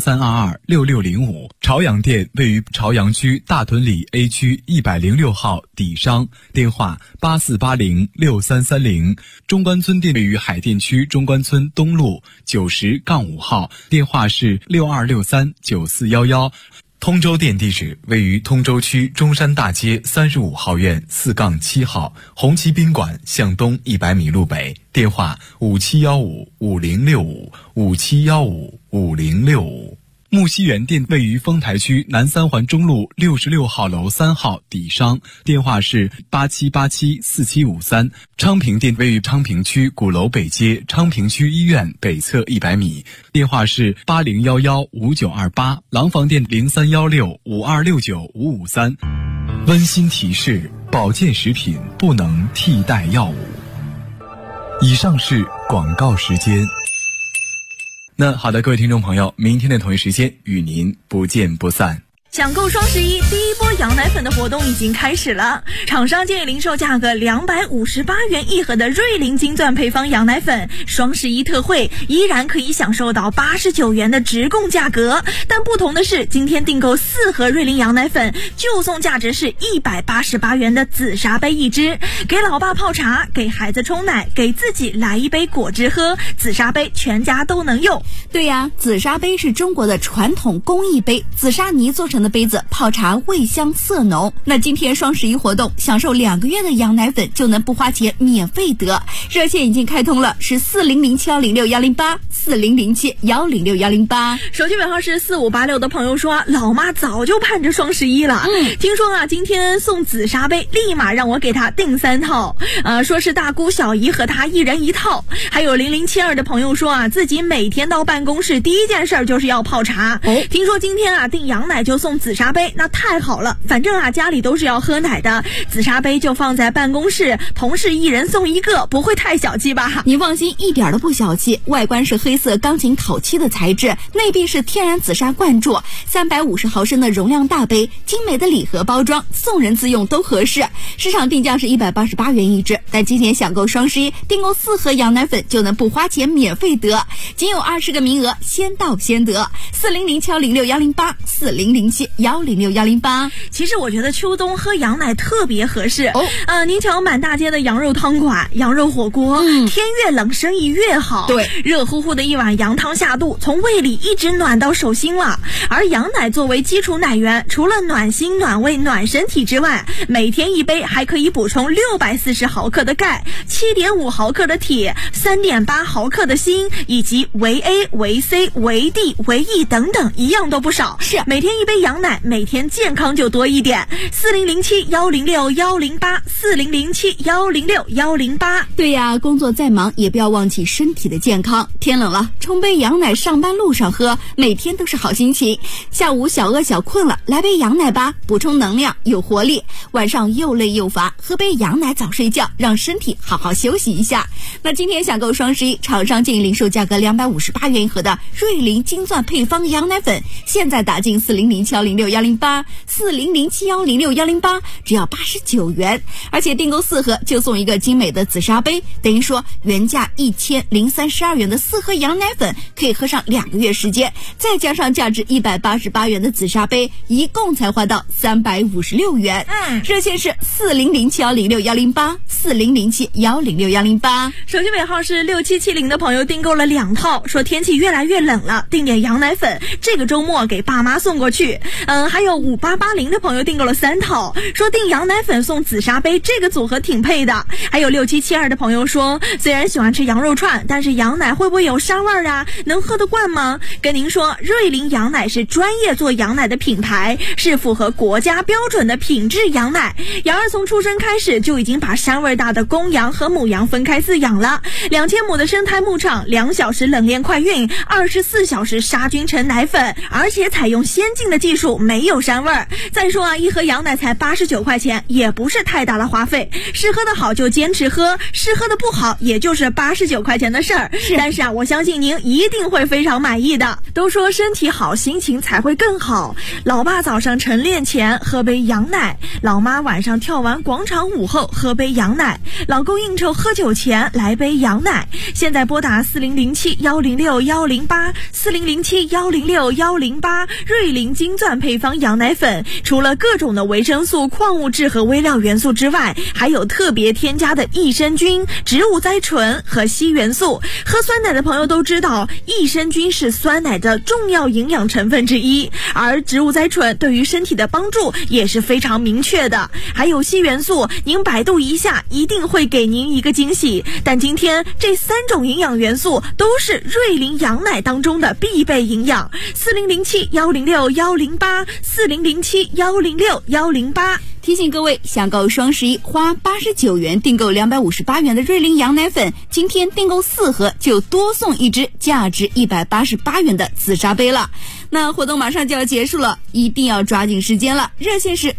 83226605。朝阳店位于朝阳区大屯里 A 区106号底商，电话84806330。中关村店位于海淀区中关村东路90-5号，电话是62639411。通州店地址位于通州区中山大街35号院4-7号，红旗宾馆向东100米路北，电话57155065，57155065。 木樨园店位于丰台区南三环中路66号楼3号底商，电话是87874753。昌平店位于昌平区鼓楼北街昌平区医院北侧100米，电话是80115928。廊坊店031652695553。温馨提示：保健食品不能替代药物。以上是广告时间。那好的，各位听众朋友，明天的同一时间与您不见不散。 抢购双11第一波羊奶粉的活动已经开始了，厂商建议零售价格258元一盒的瑞麟金钻配方羊奶粉，双11特惠依然可以享受到89元的直供价格。但不同的是，今天订购4盒瑞麟羊奶粉就送价值是188元的紫砂杯一只，给老爸泡茶，给孩子冲奶，给自己来一杯果汁喝，紫砂杯全家都能用。 对呀，紫砂杯是中国的传统工艺杯，紫砂泥做成的杯子泡茶味香色浓。那今天双11活动，享受2个月的羊奶粉就能不花钱免费得，热线已经开通了，是4007106108，4007106108。 手机尾号是4586的朋友说，老妈早就盼着双11了，听说啊今天送紫砂杯，立马让我给他订3套，说是大姑小姨和他一人1套。还有0072的朋友说啊，自己每天到办公室第一件事就是要泡茶，听说今天啊订羊奶就送紫砂杯，那太好了，反正啊家里都是要喝奶的，紫砂杯就放在办公室，同事一人送1个，不会太小气吧？ 你放心，一点都不小气，外观是黑色钢琴烤漆的材质，内壁是天然紫砂灌注，350毫升的容量大杯，精美的礼盒包装，送人自用都合适。市场定价是188元一只，但今天享购双11，订购4盒羊奶粉就能不花钱免费得，仅有20个名额，先到先得。4007106108， 4007106108。 其实我觉得秋冬喝羊奶特别合适您瞧满大街的羊肉汤馆、羊肉火锅，天越冷生意越好。 对， 热乎乎的一碗羊汤下肚，从胃里一直暖到手心了。而羊奶作为基础奶源，除了暖心暖胃暖身体之外，每天一杯还可以补充640毫克的钙、7.5毫克的铁、3.8毫克的锌，以及维 A、维 C、维 D、维 E 等等，一样都不少。 是， 每天一杯羊奶，每天健康就多一点。4007106108， 4007106108。 对呀，工作再忙也不要忘记身体的健康。天冷了，冲杯羊奶上班路上喝，每天都是好心情。下午小饿小困了，来杯羊奶吧，补充能量，有活力。晚上又累又乏，喝杯羊奶早睡觉，让身体好好休息一下。那今天享购双11，厂商建议零售价格258元一盒的瑞麟金钻配方羊奶粉，现在打进4007106108， 4007106108，只要89元，而且订购4盒就送一个精美的紫砂杯，等于说原价1032元的4盒羊奶粉可以喝上2个月时间，再加上价值188元的紫砂杯，一共才花到356元。热线是4007106108， 4007106108。 手机尾号是6770的朋友订购了2套，说天气越来越冷了，订点羊奶粉，这个周末给爸妈送过去。还有5880的朋友订购了3套，说订羊奶粉送紫砂杯，这个组合挺配的。还有6772的朋友说，虽然喜欢吃羊肉串，但是羊奶会不会有膻味啊？能喝得惯吗？跟您说，瑞麟羊奶是专业做羊奶的品牌，是符合国家标准的品质羊奶。羊儿从出生开始就已经把膻味大的公羊和母羊分开饲养了，2000亩的生态牧场，2小时冷链快运，24小时杀菌成奶粉，而且采用先进的技术，没有膻味儿。再说啊，一盒羊奶才89块钱，也不是太大的花费。试喝的好就坚持喝，试喝的不好也就是89块钱的事儿。但是啊，我相信您一定会非常满意的。都说身体好，心情才会更好。老爸早上晨练前喝杯羊奶，老妈晚上跳完广场舞后喝杯羊奶，老公应酬喝酒前来杯羊奶。现在拨打4007106108，4007106108，瑞麟金钻钻配方羊奶粉，除了各种的维生素、矿物质和微量元素之外，还有特别添加的益生菌、植物甾醇和硒元素。喝酸奶的朋友都知道，益生菌是酸奶的重要营养成分之一，而植物甾醇对于身体的帮助也是非常明确的。还有硒元素，您百度一下，一定会给您一个惊喜。但今天这3种营养元素都是瑞麟羊奶当中的必备营养。4007-106-108，4007-106-108。 提醒各位，想购双11花89元订购258元的瑞麟羊奶粉，今天订购4盒就多送1只价值188元的紫砂杯了。那活动马上就要结束了，一定要抓紧时间了。热线是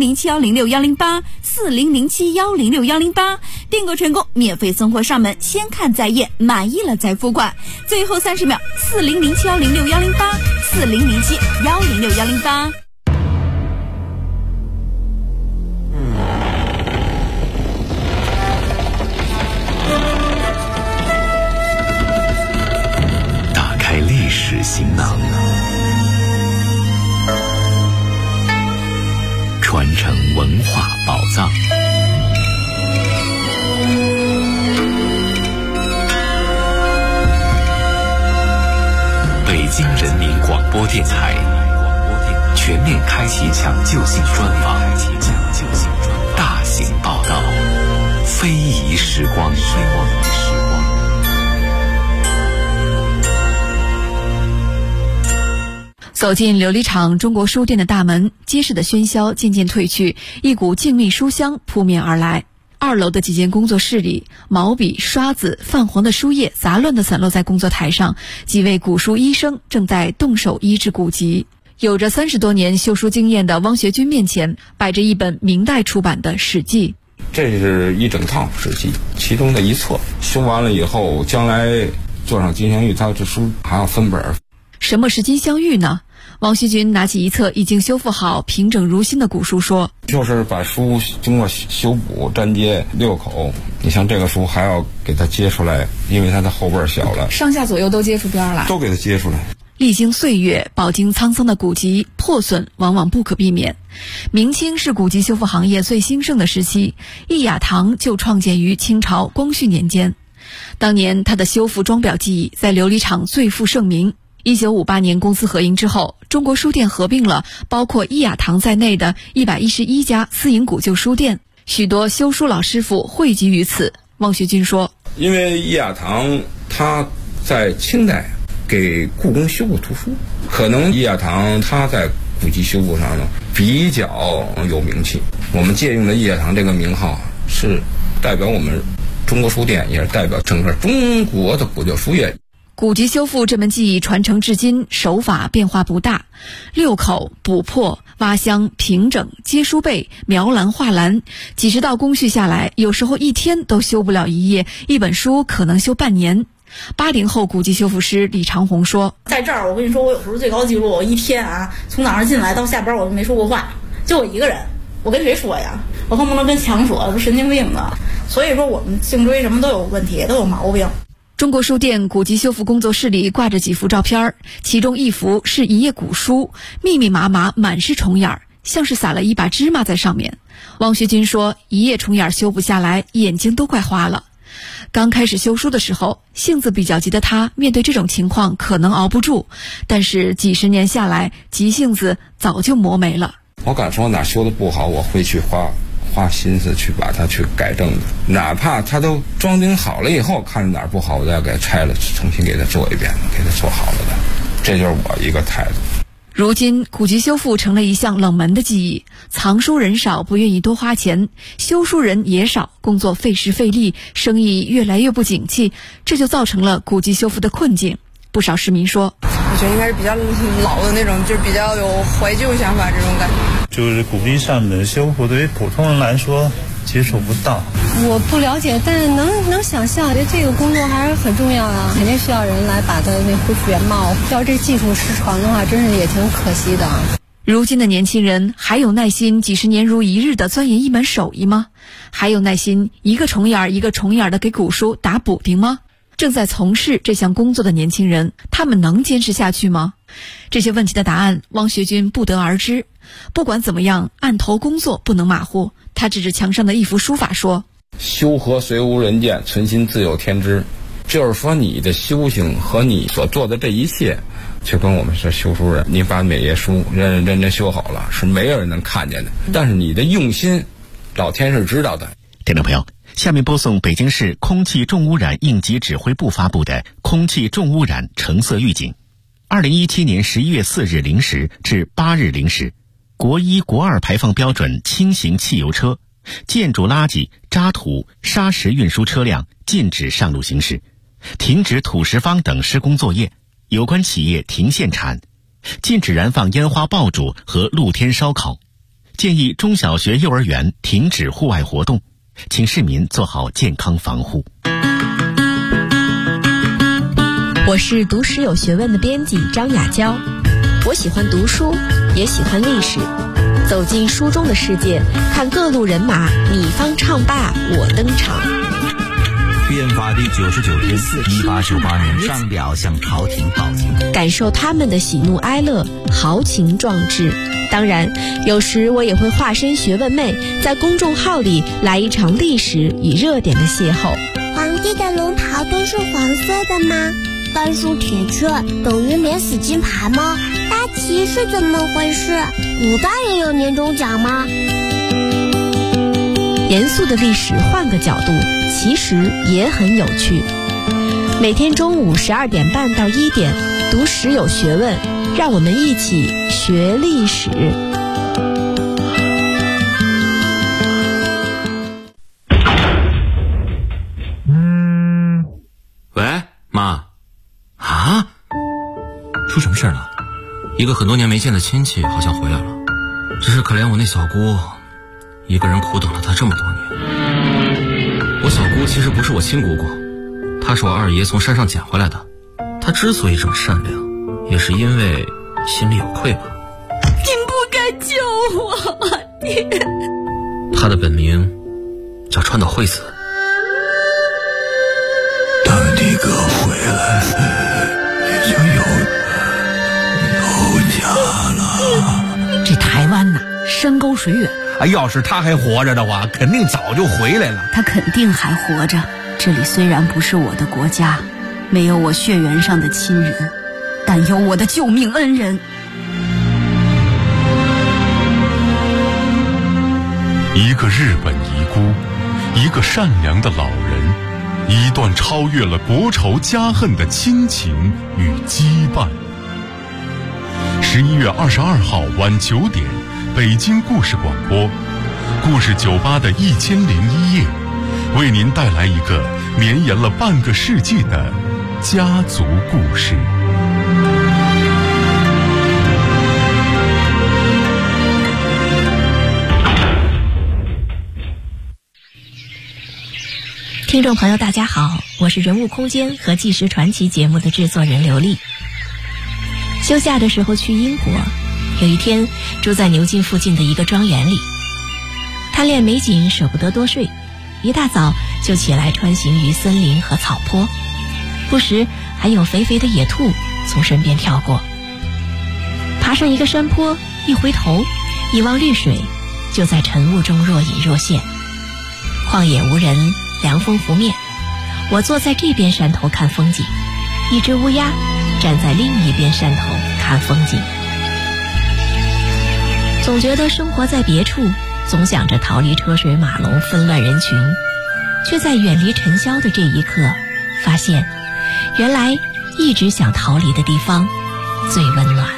4007-106-108，4007-106-108，订购成功免费送货上门，先看再验，满意了再付款。最后30秒，4007-106-108，4007-106-108。 打开历史行囊，传承文化宝藏。北京人民广播电台全面开启抢救性专访，大型报道，非遗时光。 走进琉璃厂中国书店的大门，街市的喧嚣渐渐褪去，一股静谧书香扑面而来。2楼的几间工作室里，毛笔、刷子、泛黄的书页杂乱地散落在工作台上，几位古书医生正在动手医治古籍。有着30多年修书经验的汪学军面前摆着一本明代出版的《史记》。 这是一整套《史记》，其中的一册，修完了以后，将来做上金镶玉，它这书还要分本。 什么是金镶玉呢？汪学军拿起一册已经修复好、平整如新的古书说：“ 就是把书经过修补、粘接6口。你像这个书还要给它接出来，因为它的后边小了， 上下左右都接出边来， 都给它接出来。” 历经岁月，饱经沧桑的古籍破损往往不可避免。明清是古籍修复行业最兴盛的时期，易雅堂就创建于清朝光绪年间。当年他的修复装裱技艺在琉璃厂最负盛名。1958年公私合营之后，中国书店合并了包括易雅堂在内的111家私营古旧书店，许多修书老师傅汇集于此。汪学军说：“ 因为易雅堂它在清代给故宫修过图书，可能易雅堂它在古籍修复上呢比较有名气。我们借用的易雅堂这个名号，是代表我们中国书店，也是代表整个中国的古旧书业。” 古籍修复这门技艺传承至今，手法变化不大，6口、补破、挖箱、平整、接书背、描栏画栏，几十道工序下来，有时候一天都修不了一页，一本书可能修半年。80后古籍修复师李长红说：“ 在这儿，我跟你说，我有时候最高记录，我一天从早上进来到下班，我都没说过话，就我一个人，我跟谁说呀？我恨不能跟墙说，不神经病的。所以说，我们颈椎什么都有问题，都有毛病。” 中国书店古籍修复工作室里挂着几幅照片，其中一幅是一页古书，密密麻麻，满是虫眼，像是撒了一把芝麻在上面。汪学军说，一页虫眼修不下来，眼睛都快花了。刚开始修书的时候，性子比较急的他，面对这种情况可能熬不住，但是几十年下来，急性子早就磨没了。 我敢说哪修的不好，我会去花心思去把它去改正的，哪怕它都装订好了以后，看着哪儿不好，我再给它拆了，重新给它做一遍，给它做好了的，这就是我一个态度。 如今古籍修复成了一项冷门的技艺，藏书人少，不愿意多花钱，修书人也少，工作费时费力，生意越来越不景气，这就造成了古籍修复的困境。不少市民说， 我觉得应该是比较老的那种，就是比较有怀旧想法这种感觉。 就是古籍上的修复对于普通人来说接触不到。 我不了解，但是能想象，这个工作还是很重要啊，肯定需要人来把它恢复原貌。要这技术失传的话，真是也挺可惜的。 如今的年轻人还有耐心几十年如一日的钻研一门手艺吗？还有耐心一个虫眼一个虫眼的给古书打补丁吗？正在从事这项工作的年轻人，他们能坚持下去吗？ 这些问题的答案，汪学军不得而知。不管怎么样，案头工作不能马虎。他指着墙上的一幅书法说：“ 修和虽无人见，存心自有天知。”就是说，你的修行和你所做的这一切，就跟我们是修书人，你把每页书认真修好了，是没有人能看见的。但是你的用心，老天是知道的。 听众朋友，下面播送北京市空气重污染应急指挥部发布的空气重污染橙色预警。2017年11月4日0时至8日0时，国1、国2排放标准轻型汽油车、建筑垃圾、渣土、砂石运输车辆禁止上路行驶，停止土石方等施工作业，有关企业停限产，禁止燃放烟花爆竹和露天烧烤，建议中小学、幼儿园停止户外活动，请市民做好健康防护。 我是读史有学问的编辑张雅娇，我喜欢读书，也喜欢历史，走进书中的世界，看各路人马你方唱罢我登场。 变法第99天，1898年上表向朝廷报警， 感受他们的喜怒哀乐，豪情壮志。当然，有时我也会化身学问妹，在公众号里来一场历史与热点的邂逅。 皇帝的龙袍都是黄色的吗？半数铁券等于免死金牌吗？大旗是怎么回事？古代也有年终奖吗？ 严肃的历史换个角度，其实也很有趣。每天中午12点半到1点，读史有学问，让我们一起学历史。 喂，妈。啊？出什么事了？一个很多年没见的亲戚好像回来了，只是可怜我那小姑，一个人苦等了她这么多年。我小姑其实不是我亲姑姑，她是我二爷从山上捡回来的。她之所以这么善良，也是因为心里有愧吧。 您不该救我，爹。 她的本名叫川岛惠子。 等你哥回来，你就有家了。 这台湾呐，山高水远。 要是他还活着的话，肯定早就回来了。 他肯定还活着。这里虽然不是我的国家，没有我血缘上的亲人，但有我的救命恩人。 一个日本遗孤，一个善良的老人，一段超越了国仇家恨的亲情与羁绊。11月22号晚9点，北京故事广播，故事酒吧的1001夜，为您带来一个绵延了半个世纪的家族故事。 听众朋友大家好，我是人物空间和纪实传奇节目的制作人刘丽。休假的时候去英国，有一天住在牛津附近的一个庄园里，贪恋美景舍不得多睡，一大早就起来穿行于森林和草坡，不时还有肥肥的野兔从身边跳过。爬上一个山坡，一回头一望绿水，就在晨雾中若隐若现。旷野无人，凉风拂面，我坐在这边山头看风景，一只乌鸦站在另一边山头看风景。总觉得生活在别处，总想着逃离车水马龙纷乱人群，却在远离尘嚣的这一刻，发现原来一直想逃离的地方最温暖。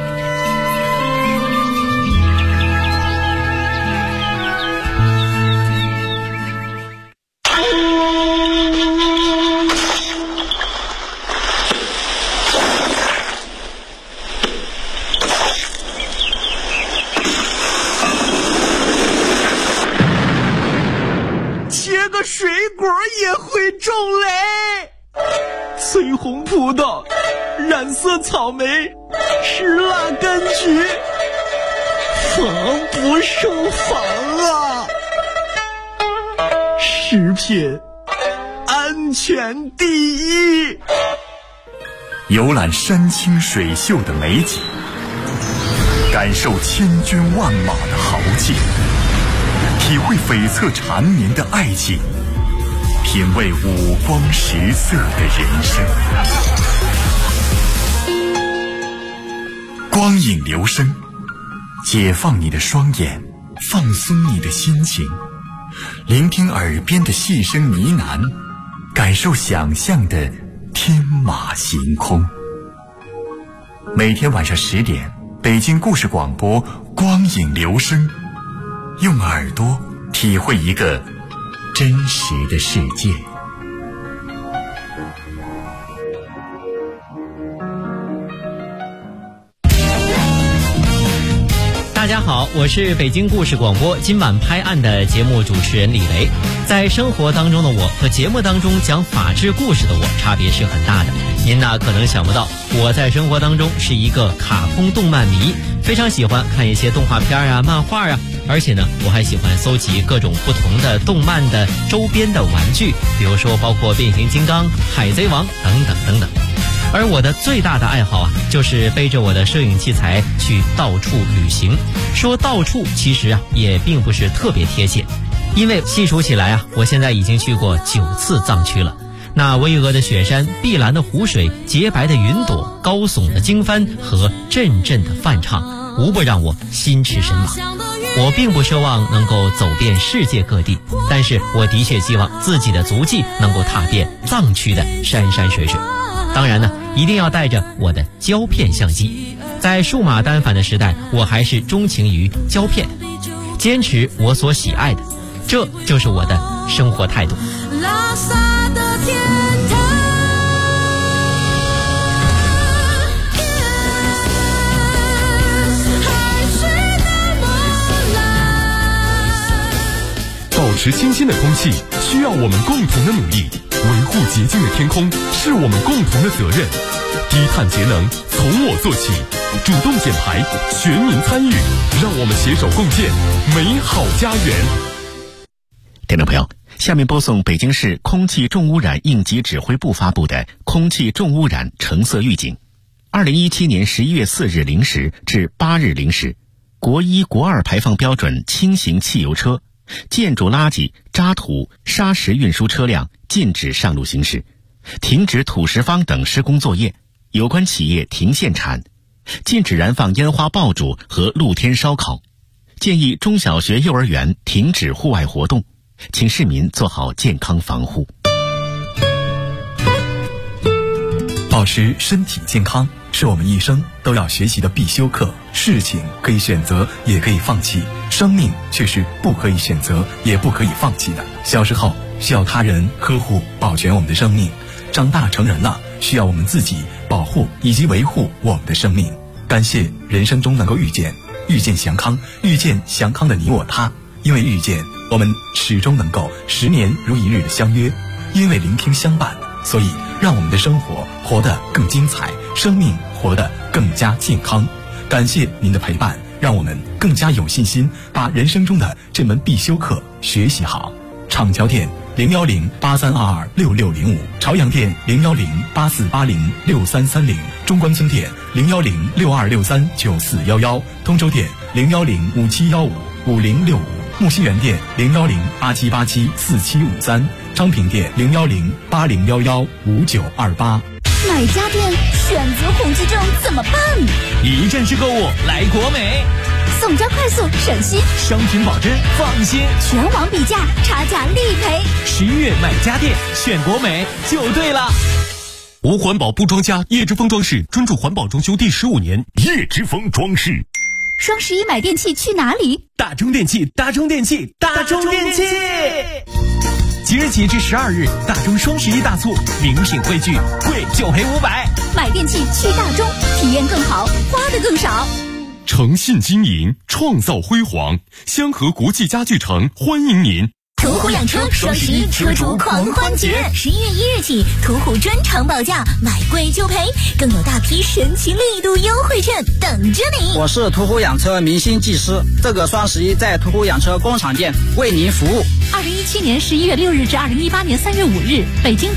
水果也会种雷，翠红葡萄，染色草莓，石蜡柑橘，防不胜防啊！食品安全第一。 游览山清水秀的美景，感受千军万马的豪气，体会悱恻缠绵的爱情，品味五光十色的人生。光影流声，解放你的双眼，放松你的心情，聆听耳边的细声呢喃，感受想象的天马行空。每天晚上10点，北京故事广播光影流声，用耳朵体会一个真实的世界。 大家好，我是北京故事广播今晚拍案的节目主持人李雷。在生活当中的我和节目当中讲法治故事的我差别是很大的。您呢可能想不到，我在生活当中是一个卡通动漫迷，非常喜欢看一些动画片啊、漫画啊，而且呢我还喜欢搜集各种不同的动漫的周边的玩具，比如说包括变形金刚、海贼王等等等等。而我的最大的爱好啊，就是背着我的摄影器材去到处旅行。说到处其实啊也并不是特别贴切，因为细数起来啊，我现在已经去过9次藏区了。那巍峨的雪山、碧蓝的湖水、洁白的云朵、高耸的经幡和阵阵的梵唱，无不让我心驰神往。我并不奢望能够走遍世界各地，但是我的确希望自己的足迹能够踏遍藏区的山山水水。当然呢，一定要带着我的胶片相机。在数码单反的时代，我还是钟情于胶片，坚持我所喜爱的，这就是我的生活态度。拉萨的天堂， 海水那么蓝。保持清新的空气需要我们共同的努力，维护洁净的天空是我们共同的责任。低碳节能从我做起，主动减排，全民参与，让我们携手共建美好家园。 听众朋友，下面播送北京市空气重污染应急指挥部发布的空气重污染橙色预警。2017年11月4日0时至8日0时，国1、国2排放标准轻型汽油车、建筑垃圾、渣土、砂石运输车辆禁止上路行驶，停止土石方等施工作业，有关企业停限产，禁止燃放烟花爆竹和露天烧烤，建议中小学、幼儿园停止户外活动，请市民做好健康防护。 保持身体健康是我们一生都要学习的必修课。事情可以选择，也可以放弃，生命却是不可以选择，也不可以放弃的。小时候需要他人呵护保全我们的生命，长大成人了需要我们自己保护以及维护我们的生命。感谢人生中能够遇见祥康，遇见祥康的你我他。因为遇见，我们始终能够10年如一日的相约；因为聆听相伴，所以让我们的生活活得更精彩，生命活得更加健康。感谢您的陪伴，让我们更加有信心把人生中的这门必修课学习好。厂桥店010-8322-6605，朝阳店010-8480-6330，中关村店010-6263-9411，通州店010-5715-5065，木樨园店010-8787-4753，昌平店010-8011-5928。 买家电选择恐惧症怎么办？ 一站式购物来国美， 送交快速省心， 商品保真放心， 全网比价，差价立赔。 11月买家电选国美就对了。 无环保不装家，叶之峰装饰专注环保装修第15年，叶之峰装饰。 双11买电器去哪里？ 大中电器，大中电器，大中电器。即日起至12日，大中双11大促，名品汇聚，贵就赔500。 买电器去大中，体验更好，花的更少。 诚信经营，创造辉煌，香河国际家具城欢迎您。 途虎养车双11车主狂欢节，11月1日起，途虎专场保价，买贵就赔，更有大批神奇力度优惠券等着你。 我是途虎养车明星技师，这个双11在途虎养车工厂店为您服务。 2017年11月6日至2018年3月5日，北京